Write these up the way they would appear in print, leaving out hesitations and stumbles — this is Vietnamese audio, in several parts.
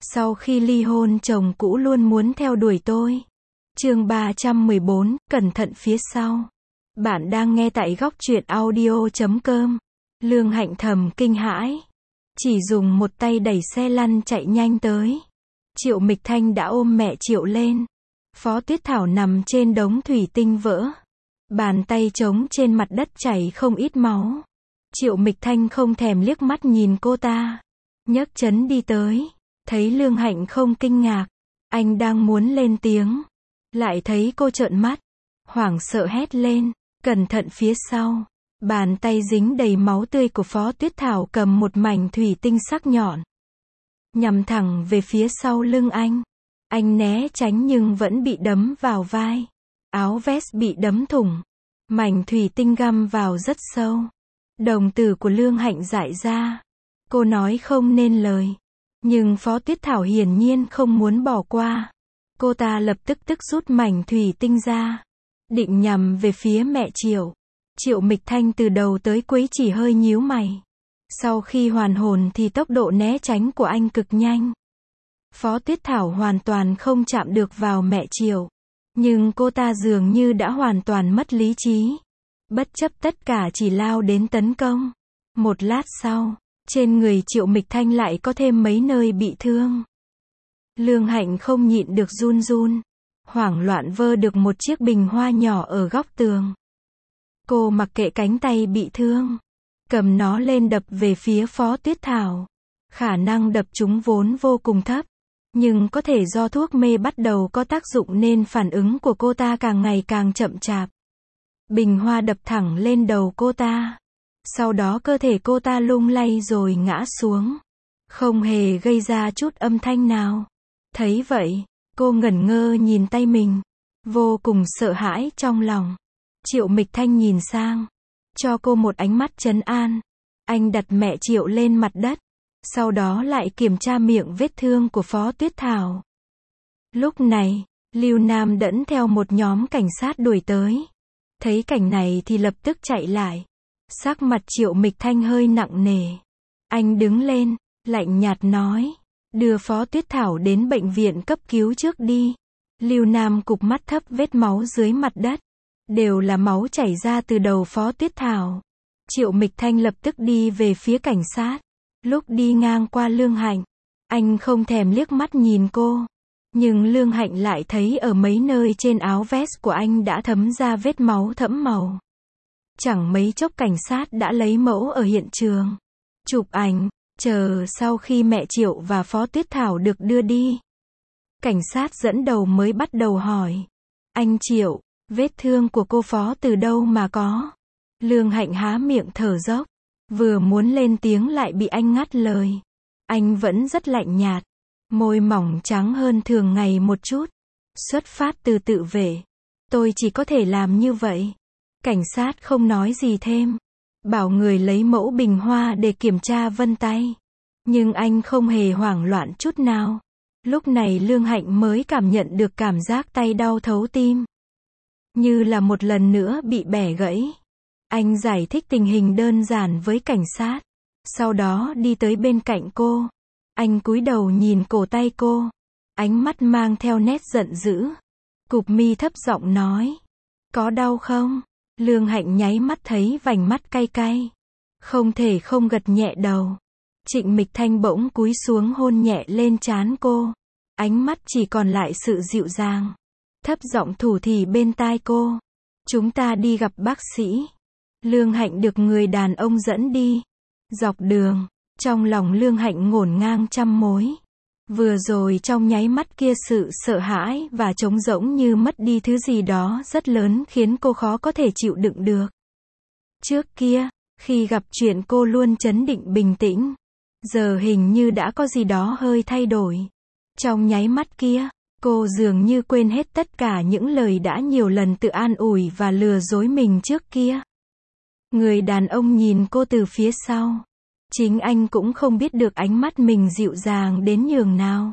Sau khi ly hôn chồng cũ luôn muốn theo đuổi tôi. Chương 314, cẩn thận phía sau. Bạn đang nghe tại góc truyện audio.com. Lương Hạnh thầm kinh hãi. Chỉ dùng một tay đẩy xe lăn chạy nhanh tới. Triệu Mịch Thanh đã ôm mẹ Triệu lên. Phó Tuyết Thảo nằm trên đống thủy tinh vỡ. Bàn tay trống trên mặt đất chảy không ít máu. Triệu Mịch Thanh không thèm liếc mắt nhìn cô ta. Nhấc chân đi tới. Thấy Lương Hạnh không kinh ngạc. Anh đang muốn lên tiếng. Lại thấy cô trợn mắt. Hoảng sợ hét lên. Cẩn thận phía sau. Bàn tay dính đầy máu tươi của Phó Tuyết Thảo cầm một mảnh thủy tinh sắc nhọn. Nhằm thẳng về phía sau lưng anh. Anh né tránh nhưng vẫn bị đấm vào vai. Áo vest bị đấm thủng. Mảnh thủy tinh găm vào rất sâu. Đồng tử của Lương Hạnh dại ra. Cô nói không nên lời. Nhưng Phó Tuyết Thảo hiển nhiên không muốn bỏ qua. Cô ta lập tức rút mảnh thủy tinh ra. Định nhằm về phía mẹ Triệu. Triệu Mịch Thanh từ đầu tới cuối chỉ hơi nhíu mày. Sau khi hoàn hồn thì tốc độ né tránh của anh cực nhanh. Phó Tuyết Thảo hoàn toàn không chạm được vào mẹ Triệu. Nhưng cô ta dường như đã hoàn toàn mất lý trí. Bất chấp tất cả chỉ lao đến tấn công. Một lát sau, trên người Triệu Mịch Thanh lại có thêm mấy nơi bị thương. Lương Hạnh không nhịn được run run. Hoảng loạn vơ được một chiếc bình hoa nhỏ ở góc tường. Cô mặc kệ cánh tay bị thương. Cầm nó lên đập về phía Phó Tuyết Thảo. Khả năng đập chúng vốn vô cùng thấp. Nhưng có thể do thuốc mê bắt đầu có tác dụng nên phản ứng của cô ta càng ngày càng chậm chạp. Bình hoa đập thẳng lên đầu cô ta. Sau đó cơ thể cô ta lung lay rồi ngã xuống. Không hề gây ra chút âm thanh nào. Thấy vậy, cô ngẩn ngơ nhìn tay mình. Vô cùng sợ hãi trong lòng. Triệu Mịch Thanh nhìn sang. Cho cô một ánh mắt trấn an. Anh đặt mẹ Triệu lên mặt đất. Sau đó lại kiểm tra miệng vết thương của Phó Tuyết Thảo. Lúc này, Lưu Nam dẫn theo một nhóm cảnh sát đuổi tới. Thấy cảnh này thì lập tức chạy lại. Sắc mặt Triệu Mịch Thanh hơi nặng nề. Anh đứng lên, lạnh nhạt nói. Đưa Phó Tuyết Thảo đến bệnh viện cấp cứu trước đi. Lưu Nam cụp mắt thấp vết máu dưới mặt đất. Đều là máu chảy ra từ đầu Phó Tuyết Thảo. Triệu Mịch Thanh lập tức đi về phía cảnh sát. Lúc đi ngang qua Lương Hạnh, anh không thèm liếc mắt nhìn cô. Nhưng Lương Hạnh lại thấy ở mấy nơi trên áo vest của anh đã thấm ra vết máu thẫm màu. Chẳng mấy chốc cảnh sát đã lấy mẫu ở hiện trường. Chụp ảnh, chờ sau khi mẹ Triệu và Phó Tuyết Thảo được đưa đi. Cảnh sát dẫn đầu mới bắt đầu hỏi. Anh Triệu, vết thương của cô Phó từ đâu mà có? Lương Hạnh há miệng thở dốc. Vừa muốn lên tiếng lại bị anh ngắt lời. Anh vẫn rất lạnh nhạt. Môi mỏng trắng hơn thường ngày một chút. Xuất phát từ tự vệ. Tôi chỉ có thể làm như vậy. Cảnh sát không nói gì thêm. Bảo người lấy mẫu bình hoa để kiểm tra vân tay. Nhưng anh không hề hoảng loạn chút nào. Lúc này Lương Hạnh mới cảm nhận được cảm giác tay đau thấu tim. Như là một lần nữa bị bẻ gãy. Anh giải thích tình hình đơn giản với cảnh sát. Sau đó đi tới bên cạnh cô. Anh cúi đầu nhìn cổ tay cô. Ánh mắt mang theo nét giận dữ. Cụp mi thấp giọng nói. Có đau không? Lương Hạnh nháy mắt thấy vành mắt cay cay. Không thể không gật nhẹ đầu. Trịnh Mịch Thanh bỗng cúi xuống hôn nhẹ lên trán cô. Ánh mắt chỉ còn lại sự dịu dàng. Thấp giọng thủ thỉ bên tai cô. Chúng ta đi gặp bác sĩ. Lương Hạnh được người đàn ông dẫn đi. Dọc đường, trong lòng Lương Hạnh ngổn ngang trăm mối. Vừa rồi trong nháy mắt kia sự sợ hãi và trống rỗng như mất đi thứ gì đó rất lớn khiến cô khó có thể chịu đựng được. Trước kia, khi gặp chuyện cô luôn trấn định bình tĩnh. Giờ hình như đã có gì đó hơi thay đổi. Trong nháy mắt kia, cô dường như quên hết tất cả những lời đã nhiều lần tự an ủi và lừa dối mình trước kia. Người đàn ông nhìn cô từ phía sau. Chính anh cũng không biết được ánh mắt mình dịu dàng đến nhường nào.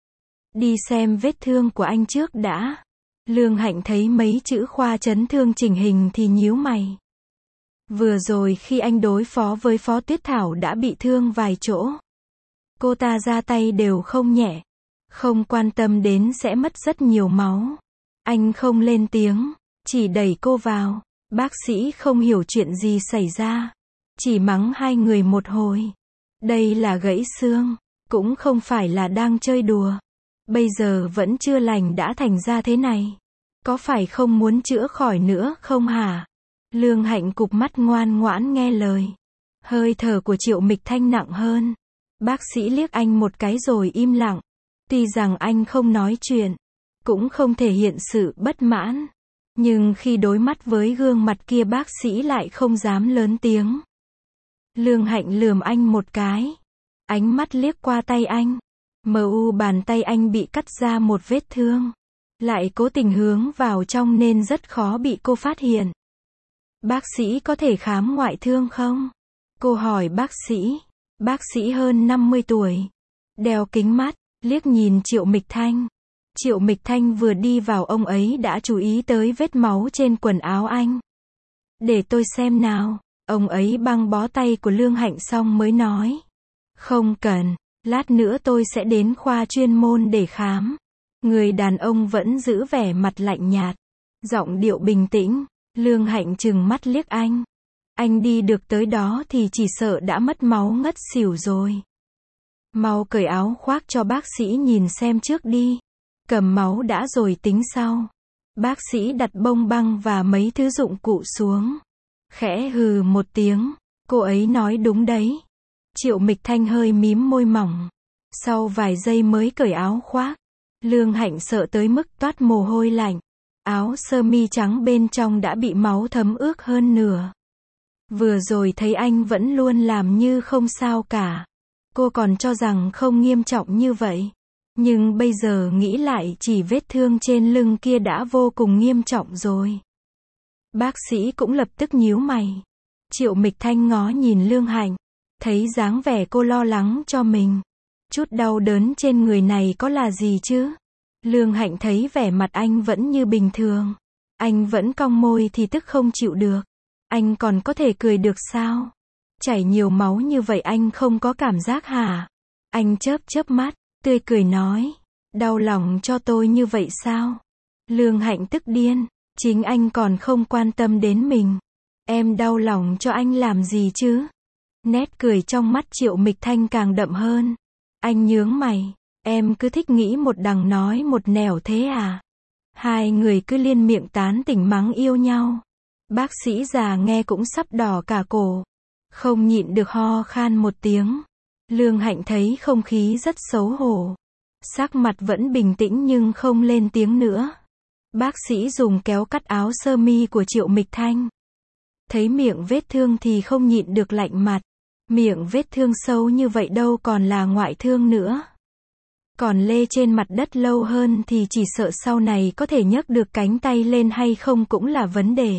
Đi xem vết thương của anh trước đã. Lương Hạnh thấy mấy chữ khoa chấn thương chỉnh hình thì nhíu mày. Vừa rồi khi anh đối phó với Phó Tuyết Thảo đã bị thương vài chỗ. Cô ta ra tay đều không nhẹ. Không quan tâm đến sẽ mất rất nhiều máu. Anh không lên tiếng, chỉ đẩy cô vào. Bác sĩ không hiểu chuyện gì xảy ra. Chỉ mắng hai người một hồi. Đây là gãy xương, cũng không phải là đang chơi đùa. Bây giờ vẫn chưa lành đã thành ra thế này. Có phải không muốn chữa khỏi nữa không hả? Lương Hạnh cụp mắt ngoan ngoãn nghe lời. Hơi thở của Triệu Mịch Thanh nặng hơn. Bác sĩ liếc anh một cái rồi im lặng. Tuy rằng anh không nói chuyện, cũng không thể hiện sự bất mãn. Nhưng khi đối mắt với gương mặt kia bác sĩ lại không dám lớn tiếng. Lương Hạnh lườm anh một cái. Ánh mắt liếc qua tay anh. Bàn tay anh bị cắt ra một vết thương. Lại cố tình hướng vào trong nên rất khó bị cô phát hiện. Bác sĩ có thể khám ngoại thương không? Cô hỏi bác sĩ. Bác sĩ hơn 50 tuổi. Đeo kính mắt, liếc nhìn Triệu Mịch Thanh. Triệu Mịch Thanh vừa đi vào ông ấy đã chú ý tới vết máu trên quần áo anh. Để tôi xem nào. Ông ấy băng bó tay của Lương Hạnh xong mới nói. Không cần, lát nữa tôi sẽ đến khoa chuyên môn để khám. Người đàn ông vẫn giữ vẻ mặt lạnh nhạt. Giọng điệu bình tĩnh. Lương Hạnh trừng mắt liếc anh. Anh đi được tới đó thì chỉ sợ đã mất máu ngất xỉu rồi. Mau cởi áo khoác cho bác sĩ nhìn xem trước đi. Cầm máu đã rồi tính sau. Bác sĩ đặt bông băng và mấy thứ dụng cụ xuống. Khẽ hừ một tiếng. Cô ấy nói đúng đấy. Triệu Mịch Thanh hơi mím môi mỏng. Sau vài giây mới cởi áo khoác. Lương Hạnh sợ tới mức toát mồ hôi lạnh. Áo sơ mi trắng bên trong đã bị máu thấm ướt hơn nửa. Vừa rồi thấy anh vẫn luôn làm như không sao cả. Cô còn cho rằng không nghiêm trọng như vậy. Nhưng bây giờ nghĩ lại chỉ vết thương trên lưng kia đã vô cùng nghiêm trọng rồi. Bác sĩ cũng lập tức nhíu mày. Triệu Mịch Thanh ngó nhìn Lương Hạnh. Thấy dáng vẻ cô lo lắng cho mình. Chút đau đớn trên người này có là gì chứ? Lương Hạnh thấy vẻ mặt anh vẫn như bình thường. Anh vẫn cong môi thì tức không chịu được. Anh còn có thể cười được sao? Chảy nhiều máu như vậy anh không có cảm giác hả? Anh chớp chớp mắt, tươi cười nói. Đau lòng cho tôi như vậy sao? Lương Hạnh tức điên. Chính anh còn không quan tâm đến mình. Em đau lòng cho anh làm gì chứ? Nét cười trong mắt Triệu Mịch Thanh càng đậm hơn. Anh nhướng mày. Em cứ thích nghĩ một đằng nói một nẻo thế à? Hai người cứ liên miệng tán tỉnh mắng yêu nhau. Bác sĩ già nghe cũng sắp đỏ cả cổ. Không nhịn được ho khan một tiếng. Lương Hạnh thấy không khí rất xấu hổ. Sắc mặt vẫn bình tĩnh nhưng không lên tiếng nữa. Bác sĩ dùng kéo cắt áo sơ mi của Triệu Mịch Thanh. Thấy miệng vết thương thì không nhịn được lạnh mặt. Miệng vết thương sâu như vậy đâu còn là ngoại thương nữa. Còn lê trên mặt đất lâu hơn thì chỉ sợ sau này có thể nhấc được cánh tay lên hay không cũng là vấn đề.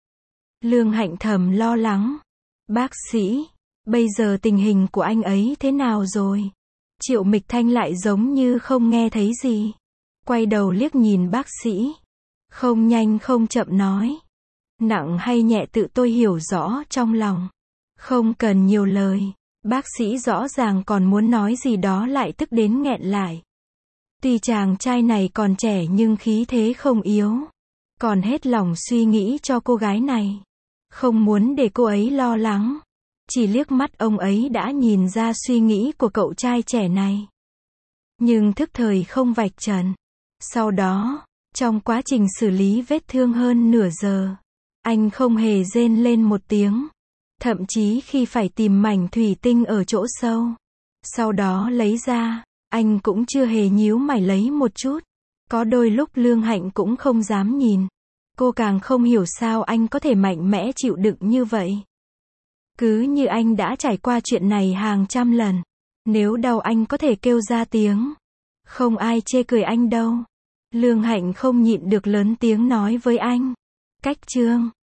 Lương Hạnh thầm lo lắng. Bác sĩ, bây giờ tình hình của anh ấy thế nào rồi? Triệu Mịch Thanh lại giống như không nghe thấy gì. Quay đầu liếc nhìn bác sĩ. Không nhanh không chậm nói. Nặng hay nhẹ tự tôi hiểu rõ trong lòng. Không cần nhiều lời. Bác sĩ rõ ràng còn muốn nói gì đó lại tức đến nghẹn lại. Tuy chàng trai này còn trẻ nhưng khí thế không yếu. Còn hết lòng suy nghĩ cho cô gái này. Không muốn để cô ấy lo lắng. Chỉ liếc mắt ông ấy đã nhìn ra suy nghĩ của cậu trai trẻ này. Nhưng thức thời không vạch trần. Sau đó, trong quá trình xử lý vết thương hơn nửa giờ, anh không hề rên lên một tiếng. Thậm chí khi phải tìm mảnh thủy tinh ở chỗ sâu, sau đó lấy ra, anh cũng chưa hề nhíu mày lấy một chút. Có đôi lúc Lương Hạnh cũng không dám nhìn. Cô càng không hiểu sao anh có thể mạnh mẽ chịu đựng như vậy. Cứ như anh đã trải qua chuyện này hàng trăm lần. Nếu đau anh có thể kêu ra tiếng. Không ai chê cười anh đâu. Lương Hạnh không nhịn được lớn tiếng nói với anh. Cách chương